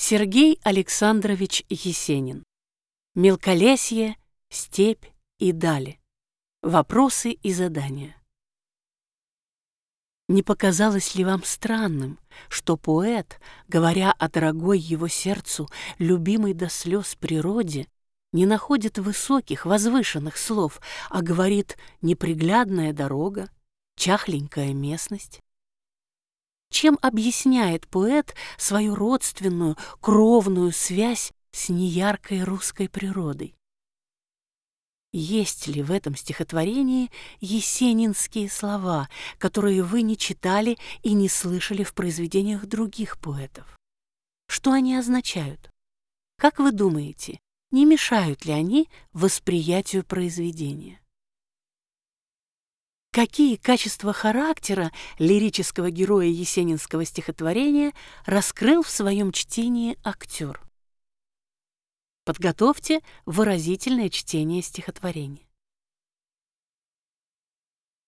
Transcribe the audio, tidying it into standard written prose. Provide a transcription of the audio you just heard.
Сергей Александрович Есенин. Мелколесье, степь и дали. Вопросы и задания. Не показалось ли вам странным, что поэт, говоря о дорогой его сердцу, любимой до слез природе, не находит высоких, возвышенных слов, а говорит неприглядная дорога, чахленькая местность? Чем объясняет поэт свою родственную, кровную связь с неяркой русской природой? Есть ли в этом стихотворении есенинские слова, которые вы не читали и не слышали в произведениях других поэтов? Что они означают? Как вы думаете, не мешают ли они восприятию произведения? Какие качества характера лирического героя есенинского стихотворения раскрыл в своем чтении актер? Подготовьте выразительное чтение стихотворения.